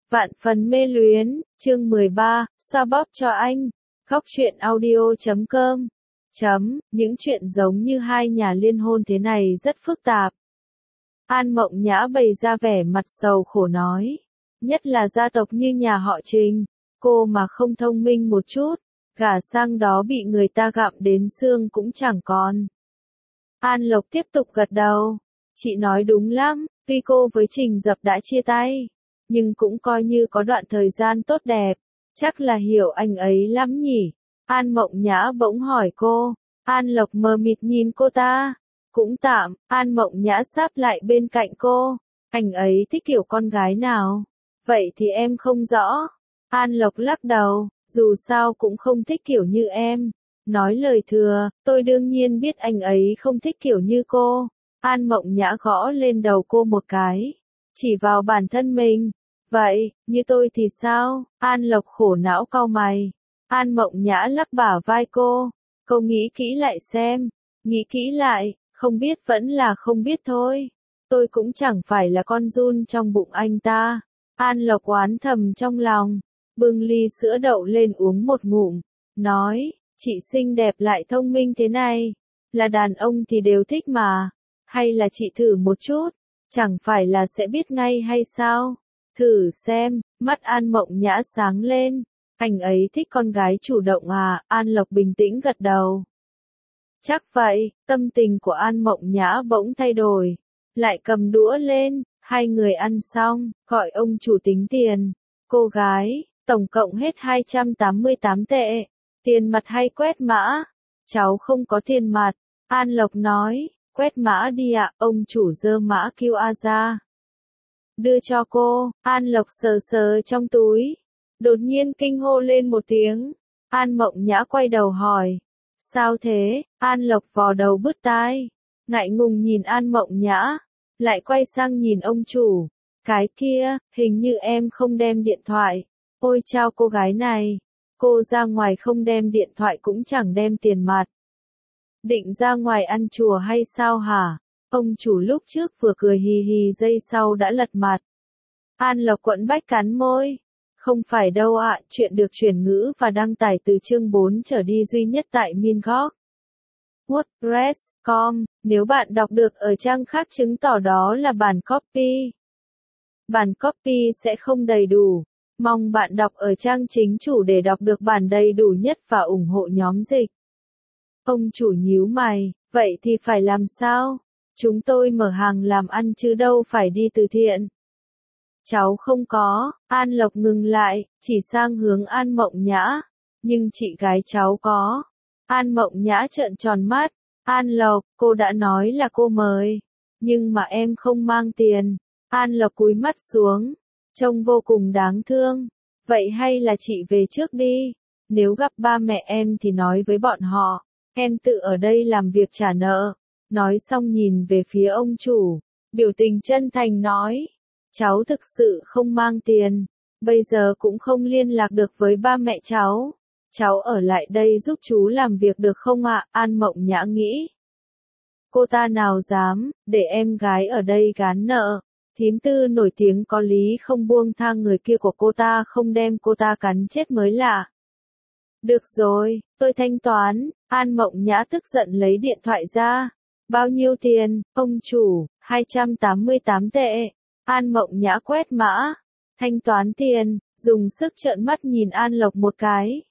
Vạn phần mê luyến, chương 13, xoa bóp cho anh. Góc truyện audio.com. Những chuyện giống như hai nhà liên hôn thế này rất phức tạp. An Mộng Nhã bày ra vẻ mặt sầu khổ nói. Nhất là gia tộc như nhà họ Trình, cô mà không thông minh một chút, gả sang đó bị người ta gặm đến xương cũng chẳng còn. An Lộc tiếp tục gật đầu. Chị nói đúng lắm, tuy cô với Trình Dập đã chia tay, nhưng cũng coi như có đoạn thời gian tốt đẹp, chắc là hiểu anh ấy lắm nhỉ. An Mộng Nhã bỗng hỏi cô. An Lộc mờ mịt nhìn cô ta. Cũng tạm, An Mộng Nhã sáp lại bên cạnh cô. Anh ấy thích kiểu con gái nào? Vậy thì em không rõ. An Lộc lắc đầu, dù sao cũng không thích kiểu như em. Nói lời thừa, tôi đương nhiên biết anh ấy không thích kiểu như cô. An Mộng Nhã gõ lên đầu cô một cái, chỉ vào bản thân mình. Vậy, như tôi thì sao? An Lộc khổ não cau mày. An Mộng Nhã lắc bả vai cô. Cô nghĩ kỹ lại xem. Nghĩ kỹ lại, không biết vẫn là không biết thôi. Tôi cũng chẳng phải là con giun trong bụng anh ta. An Lộc oán thầm trong lòng, bưng ly sữa đậu lên uống một ngụm, nói, chị xinh đẹp lại thông minh thế này, là đàn ông thì đều thích mà. Hay là chị thử một chút, chẳng phải là sẽ biết ngay hay sao? Thử xem, mắt An Mộng Nhã sáng lên. Anh ấy thích con gái chủ động à? An Lộc bình tĩnh gật đầu. Chắc vậy, tâm tình của An Mộng Nhã bỗng thay đổi. Lại cầm đũa lên, hai người ăn xong, gọi ông chủ tính tiền. Cô gái, tổng cộng hết 288 tệ. Tiền mặt hay quét mã? Cháu không có tiền mặt. An Lộc nói, quét mã đi ạ. Ông chủ giơ mã QR ra. Đưa cho cô. An Lộc sờ sờ trong túi. Đột nhiên kinh hô lên một tiếng. An Mộng Nhã quay đầu hỏi. Sao thế? An Lộc vò đầu bứt tai. Ngại ngùng nhìn An Mộng Nhã. Lại quay sang nhìn ông chủ. Cái kia, hình như em không đem điện thoại. Ôi chao cô gái này. Cô ra ngoài không đem điện thoại cũng chẳng đem tiền mặt. Định ra ngoài ăn chùa hay sao hả? Ông chủ lúc trước vừa cười hì hì giây sau đã lật mặt. An Lộc quẫn bách cắn môi. Không phải đâu ạ, chuyện được chuyển ngữ và đăng tải từ chương 4 trở đi duy nhất tại Mingok. WordPress.com, nếu bạn đọc được ở trang khác chứng tỏ đó là bản copy. Bản copy sẽ không đầy đủ. Mong bạn đọc ở trang chính chủ để đọc được bản đầy đủ nhất và ủng hộ nhóm dịch. Ông chủ nhíu mày, vậy thì phải làm sao? Chúng tôi mở hàng làm ăn chứ đâu phải đi từ thiện. Cháu không có. An Lộc ngừng lại, chỉ sang hướng An Mộng Nhã. Nhưng chị gái cháu có. An Mộng Nhã trợn tròn mắt. An Lộc, cô đã nói là cô mời. Nhưng mà em không mang tiền. An Lộc cúi mắt xuống. Trông vô cùng đáng thương. Vậy hay là chị về trước đi. Nếu gặp ba mẹ em thì nói với bọn họ. Em tự ở đây làm việc trả nợ. Nói xong nhìn về phía ông chủ. Biểu tình chân thành nói. Cháu thực sự không mang tiền. Bây giờ cũng không liên lạc được với ba mẹ cháu. Cháu ở lại đây giúp chú làm việc được không ạ? An Mộng Nhã nghĩ. Cô ta nào dám, để em gái ở đây gán nợ. Thím Tư nổi tiếng có lý không buông tha người kia của cô ta không đem cô ta cắn chết mới lạ. Được rồi, tôi thanh toán. An Mộng Nhã tức giận lấy điện thoại ra. Bao nhiêu tiền, ông chủ? 288 tệ. An Mộng Nhã quét mã. Thanh toán tiền, dùng sức trợn mắt nhìn An Lộc một cái.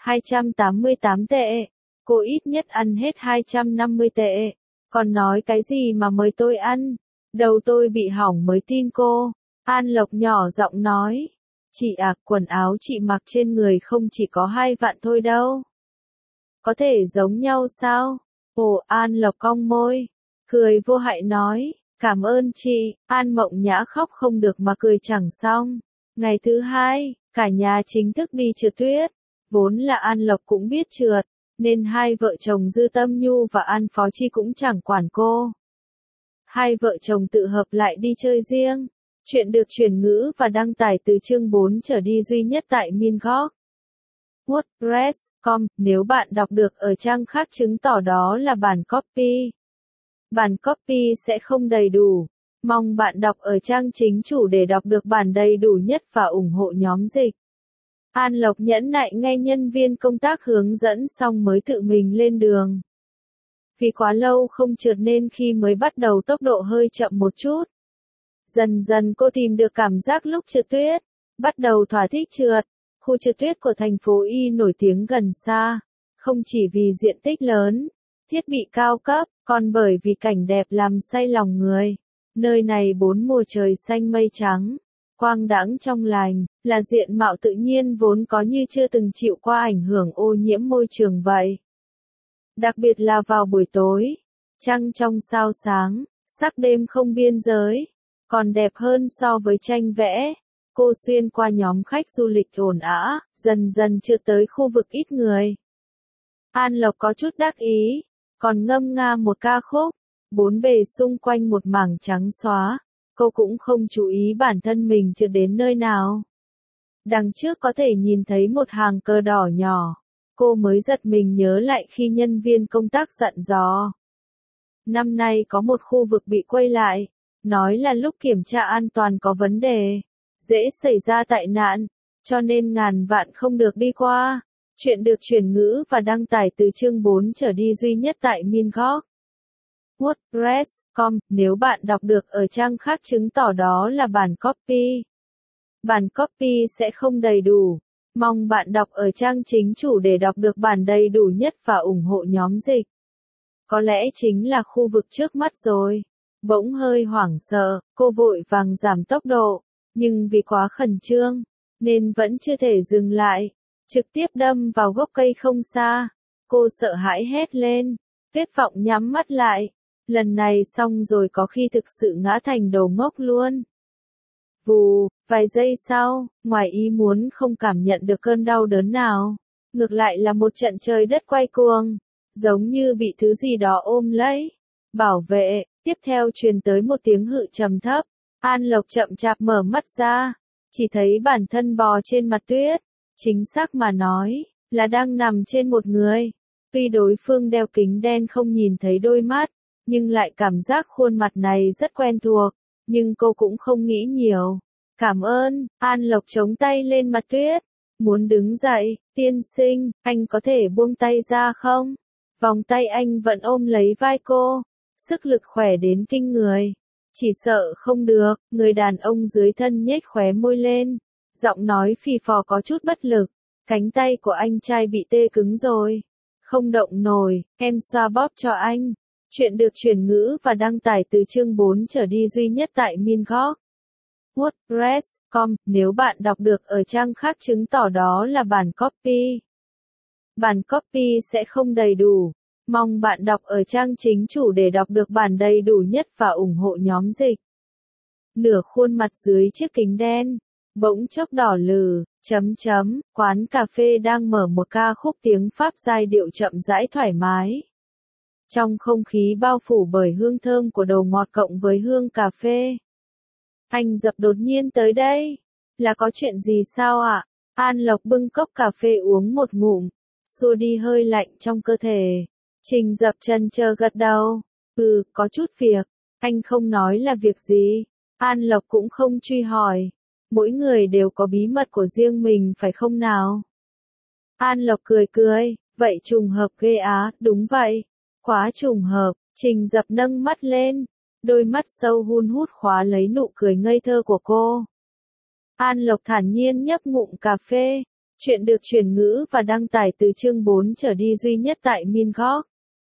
288 tệ. Cô ít nhất ăn hết 250 tệ. Còn nói cái gì mà mời tôi ăn? Đầu tôi bị hỏng mới tin cô. An Lộc nhỏ giọng nói. Chị à, quần áo chị mặc trên người không chỉ có 2 vạn thôi đâu. Có thể giống nhau sao? Ồ, An Lộc cong môi. Cười vô hại nói. Cảm ơn chị. An Mộng Nhã khóc không được mà cười chẳng xong. Ngày thứ 2, cả nhà chính thức đi trượt tuyết. Vốn là An Lộc cũng biết trượt, nên hai vợ chồng Dư Tâm Nhu và An Phó Chi cũng chẳng quản cô. Hai vợ chồng tự hợp lại đi chơi riêng. Chuyện được chuyển ngữ và đăng tải từ chương 4 trở đi duy nhất tại Mingok. WordPress.com, nếu bạn đọc được ở trang khác chứng tỏ đó là bản copy. Bản copy sẽ không đầy đủ. Mong bạn đọc ở trang chính chủ để đọc được bản đầy đủ nhất và ủng hộ nhóm dịch. An Lộc nhẫn nại nghe nhân viên công tác hướng dẫn xong mới tự mình lên đường. Vì quá lâu không trượt nên khi mới bắt đầu tốc độ hơi chậm một chút. Dần dần cô tìm được cảm giác lúc trượt tuyết, bắt đầu thỏa thích trượt. Khu trượt tuyết của thành phố Y nổi tiếng gần xa, không chỉ vì diện tích lớn, thiết bị cao cấp, còn bởi vì cảnh đẹp làm say lòng người. Nơi này bốn mùa trời xanh mây trắng, quang đãng trong lành, là diện mạo tự nhiên vốn có như chưa từng chịu qua ảnh hưởng ô nhiễm môi trường vậy. Đặc biệt là vào buổi tối, trăng trong sao sáng, sắc đêm không biên giới, còn đẹp hơn so với tranh vẽ. Cô xuyên qua nhóm khách du lịch ồn ào, dần dần trượt tới khu vực ít người. An Lộc có chút đắc ý, còn ngâm nga một ca khúc, bốn bề xung quanh một mảng trắng xóa. Cô cũng không chú ý bản thân mình trượt đến nơi nào. Đằng trước có thể nhìn thấy một hàng cờ đỏ nhỏ. Cô mới giật mình nhớ lại khi nhân viên công tác dặn dò. Năm nay có một khu vực bị quay lại, nói là lúc kiểm tra an toàn có vấn đề, dễ xảy ra tai nạn, cho nên ngàn vạn không được đi qua. Chuyện được chuyển ngữ và đăng tải từ chương 4 trở đi duy nhất tại Minhok. WordPress.com, nếu bạn đọc được ở trang khác chứng tỏ đó là bản copy. Bản copy sẽ không đầy đủ. Mong bạn đọc ở trang chính chủ để đọc được bản đầy đủ nhất và ủng hộ nhóm dịch. Có lẽ chính là khu vực trước mắt rồi. Bỗng hơi hoảng sợ, cô vội vàng giảm tốc độ, nhưng vì quá khẩn trương, nên vẫn chưa thể dừng lại. Trực tiếp đâm vào gốc cây không xa. Cô sợ hãi hét lên, tuyệt vọng nhắm mắt lại. Lần này xong rồi có khi thực sự ngã thành đồ ngốc luôn. Vù, vài giây sau, ngoài ý muốn không cảm nhận được cơn đau đớn nào. Ngược lại là một trận trời đất quay cuồng, giống như bị thứ gì đó ôm lấy. Bảo vệ, tiếp theo truyền tới một tiếng hự trầm thấp. An Lộc chậm chạp mở mắt ra, chỉ thấy bản thân bò trên mặt tuyết. Chính xác mà nói, là đang nằm trên một người. Tuy đối phương đeo kính đen không nhìn thấy đôi mắt, nhưng lại cảm giác khuôn mặt này rất quen thuộc. Nhưng cô cũng không nghĩ nhiều. Cảm ơn, An Lộc chống tay lên mặt tuyết. Muốn đứng dậy, tiên sinh, anh có thể buông tay ra không? Vòng tay anh vẫn ôm lấy vai cô. Sức lực khỏe đến kinh người. Chỉ sợ không được, người đàn ông dưới thân nhếch khóe môi lên. Giọng nói phì phò có chút bất lực. Cánh tay của anh trai bị tê cứng rồi. Không động nổi, em xoa bóp cho anh. Chuyện được chuyển ngữ và đăng tải từ chương 4 trở đi duy nhất tại Minhok. WordPress.com, nếu bạn đọc được ở trang khác chứng tỏ đó là bản copy. Bản copy sẽ không đầy đủ. Mong bạn đọc ở trang chính chủ để đọc được bản đầy đủ nhất và ủng hộ nhóm dịch. Nửa khuôn mặt dưới chiếc kính đen, bỗng chốc đỏ lừ, quán cà phê đang mở một ca khúc tiếng Pháp giai điệu chậm rãi thoải mái. Trong không khí bao phủ bởi hương thơm của đồ ngọt cộng với hương cà phê. Anh Dập đột nhiên tới đây. Là có chuyện gì sao ạ? An Lộc bưng cốc cà phê uống một ngụm, xua đi hơi lạnh trong cơ thể. Trình Dập chần chờ gật đầu. Có chút việc. Anh không nói là việc gì. An Lộc cũng không truy hỏi. Mỗi người đều có bí mật của riêng mình phải không nào? An Lộc cười cười. Vậy trùng hợp ghê á, đúng vậy. Quá trùng hợp, Trình Dập nâng mắt lên. Đôi mắt sâu hun hút khóa lấy nụ cười ngây thơ của cô. An Lộc thản nhiên nhấp ngụm cà phê. Chuyện được chuyển ngữ và đăng tải từ chương 4 trở đi duy nhất tại Minhok.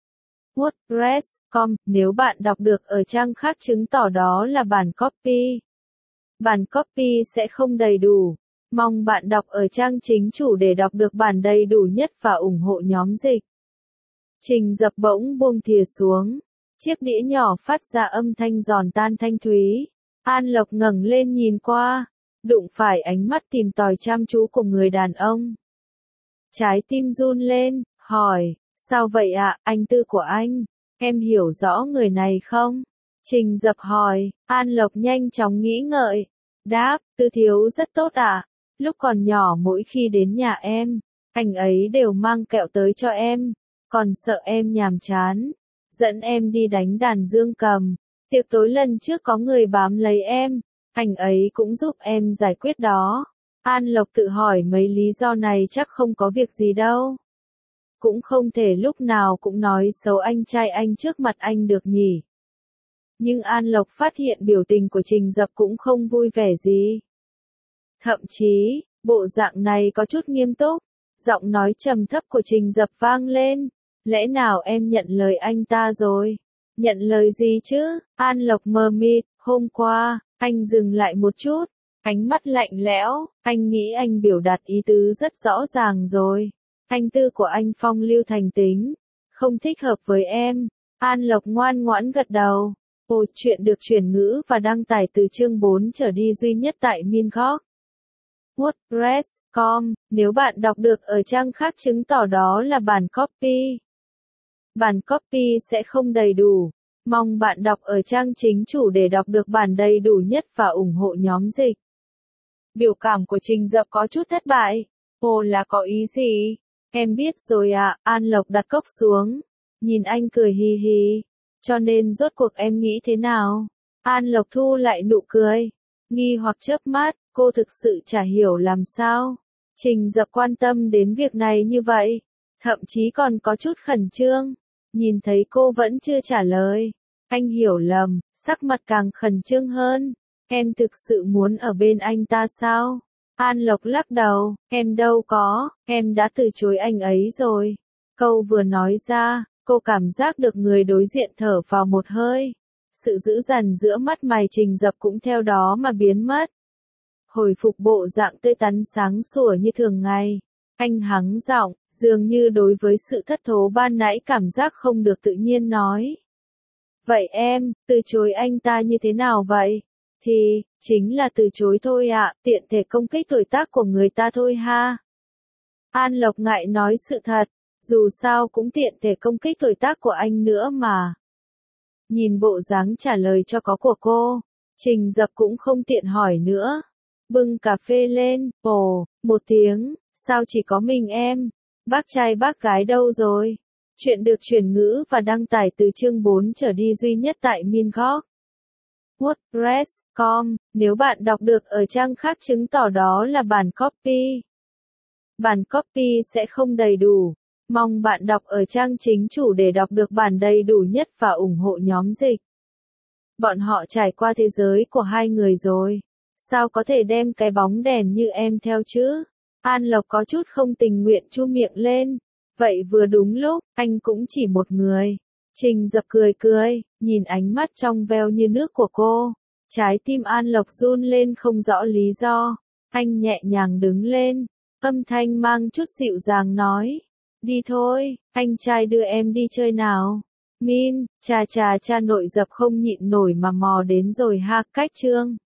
WordPress.com, nếu bạn đọc được ở trang khác chứng tỏ đó là bản copy. Bản copy sẽ không đầy đủ. Mong bạn đọc ở trang chính chủ để đọc được bản đầy đủ nhất và ủng hộ nhóm dịch. Trình Dập bỗng buông thìa xuống. Chiếc đĩa nhỏ phát ra âm thanh giòn tan thanh thúy. An Lộc ngẩng lên nhìn qua, đụng phải ánh mắt tìm tòi chăm chú của người đàn ông. Trái tim run lên, hỏi, sao vậy ạ, anh Tư của anh? Em hiểu rõ người này không? Trình Dập hỏi, An Lộc nhanh chóng nghĩ ngợi. Đáp, Tư thiếu rất tốt ạ. Lúc còn nhỏ mỗi khi đến nhà em, anh ấy đều mang kẹo tới cho em. Còn sợ em nhàm chán, dẫn em đi đánh đàn dương cầm. Tiệc tối lần trước có người bám lấy em, anh ấy cũng giúp em giải quyết đó. An Lộc tự hỏi mấy lý do này chắc không có việc gì đâu. Cũng không thể lúc nào cũng nói xấu anh trai anh trước mặt anh được nhỉ. Nhưng An Lộc phát hiện biểu tình của Trình Dập cũng không vui vẻ gì. Thậm chí, bộ dạng này có chút nghiêm túc, giọng nói trầm thấp của Trình Dập vang lên. Lẽ nào em nhận lời anh ta rồi? Nhận lời gì chứ? An Lộc mờ mịt, hôm qua, anh dừng lại một chút, ánh mắt lạnh lẽo, anh nghĩ anh biểu đạt ý tứ rất rõ ràng rồi. Anh tư của anh phong lưu thành tính, không thích hợp với em. An Lộc ngoan ngoãn gật đầu. Ồ, chuyện được chuyển ngữ và đăng tải từ chương 4 trở đi duy nhất tại Minhok. WordPress.com, nếu bạn đọc được ở trang khác chứng tỏ đó là bản copy. Bản copy sẽ không đầy đủ. Mong bạn đọc ở trang chính chủ để đọc được bản đầy đủ nhất và ủng hộ nhóm dịch. Biểu cảm của Trình Dập có chút thất bại. Ồ, là có ý gì? Em biết rồi ạ. An Lộc đặt cốc xuống. Nhìn anh cười hì hì. Cho nên rốt cuộc em nghĩ thế nào? An Lộc thu lại nụ cười. Nghi hoặc chớp mắt, cô thực sự chả hiểu làm sao. Trình Dập quan tâm đến việc này như vậy. Thậm chí còn có chút khẩn trương. Nhìn thấy cô vẫn chưa trả lời. Anh hiểu lầm, sắc mặt càng khẩn trương hơn. Em thực sự muốn ở bên anh ta sao? An Lộc lắc đầu, em đâu có, em đã từ chối anh ấy rồi. Câu vừa nói ra, cô cảm giác được người đối diện thở vào một hơi. Sự dữ dằn giữa mắt mày Trình Dập cũng theo đó mà biến mất. Hồi phục bộ dạng tươi tắn sáng sủa như thường ngày. Anh hắng giọng, dường như đối với sự thất thố ban nãy cảm giác không được tự nhiên nói. Vậy em, từ chối anh ta như thế nào vậy? Thì, chính là từ chối thôi ạ, tiện thể công kích tuổi tác của người ta thôi ha. An Lộc ngại nói sự thật, dù sao cũng tiện thể công kích tuổi tác của anh nữa mà. Nhìn bộ dáng trả lời cho có của cô, Trình Dập cũng không tiện hỏi nữa. Bưng cà phê lên, ồ, một tiếng, sao chỉ có mình em? Bác trai bác gái đâu rồi? Chuyện được chuyển ngữ và đăng tải từ chương 4 trở đi duy nhất tại Minhok. WordPress.com, nếu bạn đọc được ở trang khác chứng tỏ đó là bản copy. Bản copy sẽ không đầy đủ. Mong bạn đọc ở trang chính chủ để đọc được bản đầy đủ nhất và ủng hộ nhóm dịch. Bọn họ trải qua thế giới của hai người rồi. Sao có thể đem cái bóng đèn như em theo chứ? An Lộc có chút không tình nguyện chu miệng lên. Vậy vừa đúng lúc, anh cũng chỉ một người. Trình Dập cười cười, nhìn ánh mắt trong veo như nước của cô. Trái tim An Lộc run lên không rõ lý do. Anh nhẹ nhàng đứng lên, âm thanh mang chút dịu dàng nói. Đi thôi, anh trai đưa em đi chơi nào. Min, cha nội Dập không nhịn nổi mà mò đến rồi ha, cách chương.